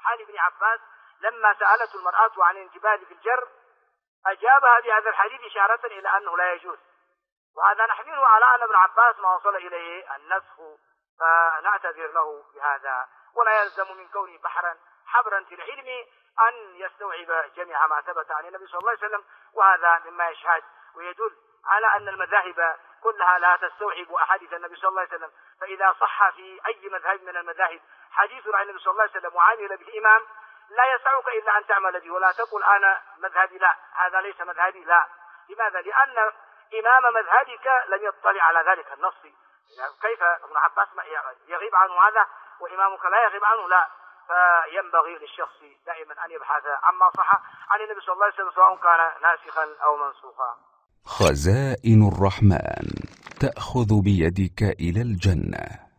حال ابن عباس لما سألته المرأة عن الانجبال في الجر أجابها بهذا الحديث إشارة إلى أنه لا يجوز، وهذا نحمله على أن ابن عباس ما وصل إليه النسخ، فنعتذر له بهذا، ولا يلزم من كونه بحرا حبرا في العلم أن يستوعب جميع ما ثبت عن النبي صلى الله عليه وسلم، وهذا مما يشهد ويدل على أن المذاهب كلها لا تستوعب أحاديث النبي صلى الله عليه وسلم. فإذا صح في أي مذهب من المذاهب حديث عن النبي صلى الله عليه وسلم وعامل به إمام لا يسعك إلا أن تعمل به، ولا تقل أنا مذهبي لا، هذا ليس مذهبي لا. لماذا؟ لأن إمام مذهبك لم يطلع على ذلك النص. كيف ابن عباس يغيب عنه هذا وإمامك لا يغيب عنه؟ لا. فينبغي للشخص دائما أن يبحث عما صح عن النبي صلى الله عليه وسلم سواء كان ناسخا أو منسوخا. خزائن الرحمن تأخذ بيدك إلى الجنة.